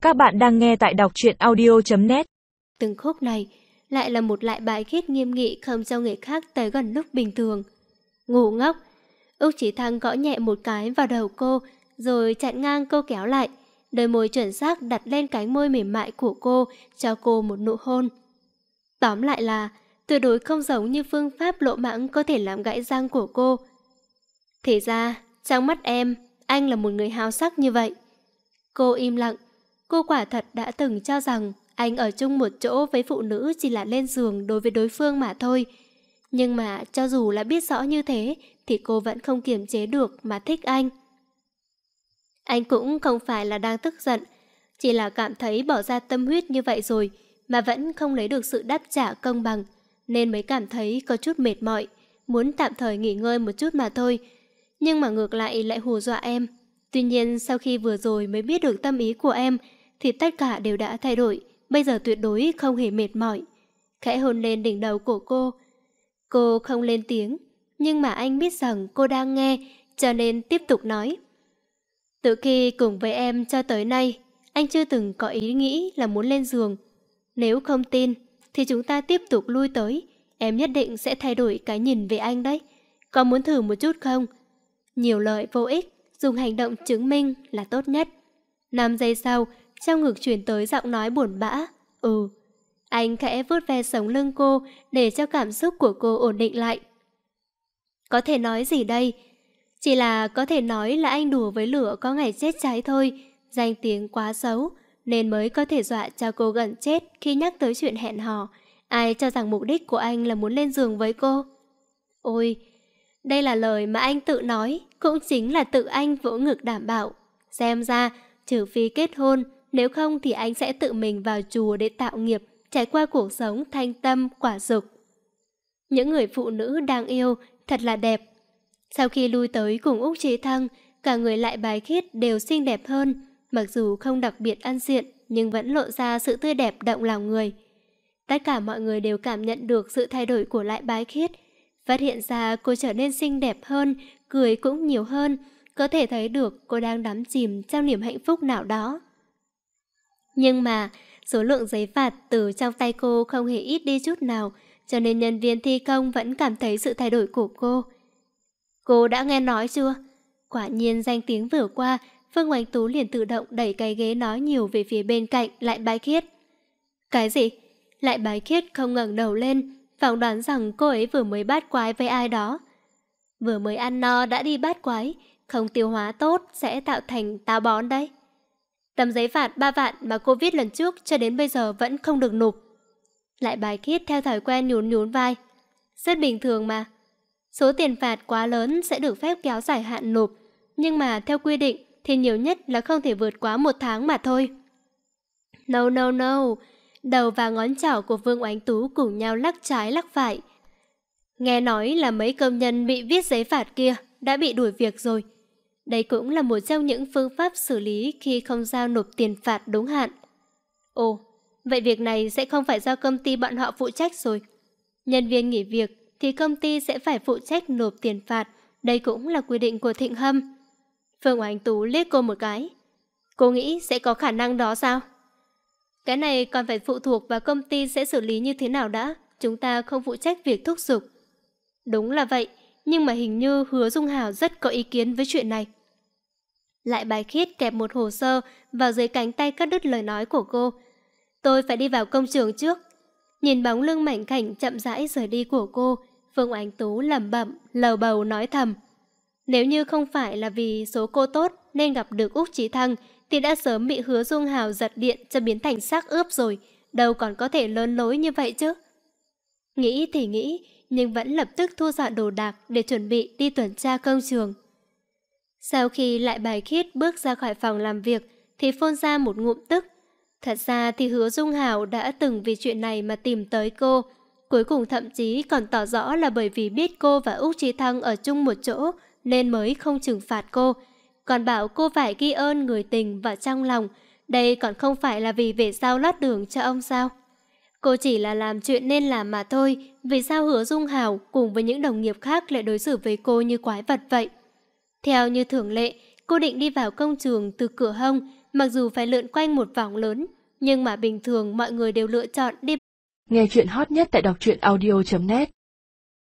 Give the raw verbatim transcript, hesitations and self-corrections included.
Các bạn đang nghe tại đọc truyện audio chấm net. Từng khúc này lại là một lại bài khiết nghiêm nghị không cho người khác tới gần lúc bình thường. Ngu ngốc. Úc Chí Thăng gõ nhẹ một cái vào đầu cô, rồi chặn ngang cô kéo lại, đôi môi chuẩn xác đặt lên cánh môi mềm mại của cô, cho cô một nụ hôn. Tóm lại là tuyệt đối không giống như phương pháp lộ mãng có thể làm gãy răng của cô. Thì ra, trong mắt em, anh là một người háo sắc như vậy. Cô im lặng. Cô quả thật đã từng cho rằng anh ở chung một chỗ với phụ nữ chỉ là lên giường đối với đối phương mà thôi. Nhưng mà cho dù là biết rõ như thế thì cô vẫn không kiềm chế được mà thích anh. Anh cũng không phải là đang tức giận, chỉ là cảm thấy bỏ ra tâm huyết như vậy rồi mà vẫn không lấy được sự đáp trả công bằng, nên mới cảm thấy có chút mệt mỏi, muốn tạm thời nghỉ ngơi một chút mà thôi. Nhưng mà ngược lại lại hù dọa em. Tuy nhiên sau khi vừa rồi mới biết được tâm ý của em thì tất cả đều đã thay đổi, bây giờ tuyệt đối không hề mệt mỏi. Khẽ hôn lên đỉnh đầu của cô. Cô không lên tiếng, nhưng mà anh biết rằng cô đang nghe, cho nên tiếp tục nói. Từ khi cùng với em cho tới nay, anh chưa từng có ý nghĩ là muốn lên giường. Nếu không tin, thì chúng ta tiếp tục lui tới. Em nhất định sẽ thay đổi cái nhìn về anh đấy. Có muốn thử một chút không? Nhiều lời vô ích, dùng hành động chứng minh là tốt nhất. Năm giây sau, trong ngực truyền tới giọng nói buồn bã. Ừ. Anh khẽ vuốt ve sống lưng cô để cho cảm xúc của cô ổn định lại. Có thể nói gì đây? Chỉ là có thể nói là anh đùa với lửa có ngày chết cháy thôi. Danh tiếng quá xấu nên mới có thể dọa cho cô gần chết khi nhắc tới chuyện hẹn hò. Ai cho rằng mục đích của anh là muốn lên giường với cô? Ôi, đây là lời mà anh tự nói, cũng chính là tự anh vỗ ngực đảm bảo. Xem ra, trừ phi kết hôn, nếu không thì anh sẽ tự mình vào chùa để tạo nghiệp, trải qua cuộc sống thanh tâm, quả dục. Những người phụ nữ đang yêu thật là đẹp. Sau khi lui tới cùng Úc Chí Thăng, cả người lại bài khiết đều xinh đẹp hơn, mặc dù không đặc biệt ăn diện nhưng vẫn lộ ra sự tươi đẹp động lòng người. Tất cả mọi người đều cảm nhận được sự thay đổi của lại bái khiết, phát hiện ra cô trở nên xinh đẹp hơn, cười cũng nhiều hơn, có thể thấy được cô đang đắm chìm trong niềm hạnh phúc nào đó. Nhưng mà số lượng giấy phạt từ trong tay cô không hề ít đi chút nào, cho nên nhân viên thi công vẫn cảm thấy sự thay đổi của cô. Cô đã nghe nói chưa? Quả nhiên danh tiếng vừa qua, Phương Oánh Tú liền tự động đẩy cái ghế nói nhiều về phía bên cạnh lại bái khiết. Cái gì? Lại bái khiết không ngẩng đầu lên, phỏng đoán rằng cô ấy vừa mới bát quái với ai đó. Vừa mới ăn no đã đi bát quái, không tiêu hóa tốt sẽ tạo thành táo bón đấy. Tấm giấy phạt ba vạn mà cô viết lần trước cho đến bây giờ vẫn không được nộp. Lại bái khiết theo thói quen nhún nhún vai. Rất bình thường mà. Số tiền phạt quá lớn sẽ được phép kéo dài hạn nộp, nhưng mà theo quy định thì nhiều nhất là không thể vượt quá một tháng mà thôi. No no no. Đầu và ngón trỏ của Vương Oánh Tú cùng nhau lắc trái lắc phải. Nghe nói là mấy công nhân bị viết giấy phạt kia đã bị đuổi việc rồi. Đây cũng là một trong những phương pháp xử lý khi không giao nộp tiền phạt đúng hạn. Ồ, vậy việc này sẽ không phải do công ty bọn họ phụ trách rồi. Nhân viên nghỉ việc thì công ty sẽ phải phụ trách nộp tiền phạt. Đây cũng là quy định của Thịnh Hâm. Phương Oánh Tú liếc cô một cái. Cô nghĩ sẽ có khả năng đó sao? Cái này còn phải phụ thuộc vào công ty sẽ xử lý như thế nào đã. Chúng ta không phụ trách việc thúc giục. Đúng là vậy, nhưng mà hình như Hứa Dung Hảo rất có ý kiến với chuyện này. Lại bài khiết kẹp một hồ sơ vào dưới cánh tay cắt đứt lời nói của cô. Tôi phải đi vào công trường trước. Nhìn bóng lưng mảnh khảnh chậm rãi rời đi của cô, Phương Oánh Tú lẩm bẩm, lầu bầu nói thầm. Nếu như không phải là vì số cô tốt nên gặp được Úc Chí Thăng, thì đã sớm bị Hứa Dung Hào giật điện cho biến thành xác ướp rồi, đâu còn có thể lớn lối như vậy chứ. Nghĩ thì nghĩ, nhưng vẫn lập tức thu dọn đồ đạc để chuẩn bị đi tuần tra công trường. Sau khi lại bài khiết bước ra khỏi phòng làm việc, thì phun ra một ngụm tức. Thật ra thì Hứa Dung Hào đã từng vì chuyện này mà tìm tới cô. Cuối cùng thậm chí còn tỏ rõ là bởi vì biết cô và Úc Chí Thăng ở chung một chỗ nên mới không trừng phạt cô. Còn bảo cô phải ghi ơn người tình vào trong lòng. Đây còn không phải là vì về sau lót đường cho ông sao? Cô chỉ là làm chuyện nên làm mà thôi. Vì sao Hứa Dung Hào cùng với những đồng nghiệp khác lại đối xử với cô như quái vật vậy? Theo như thường lệ, cô định đi vào công trường từ cửa hông, Mặc dù phải lượn quanh một vòng lớn, nhưng mà bình thường mọi người đều lựa chọn đi. Nghe chuyện hot nhất tại đọc truyện audio chấm net.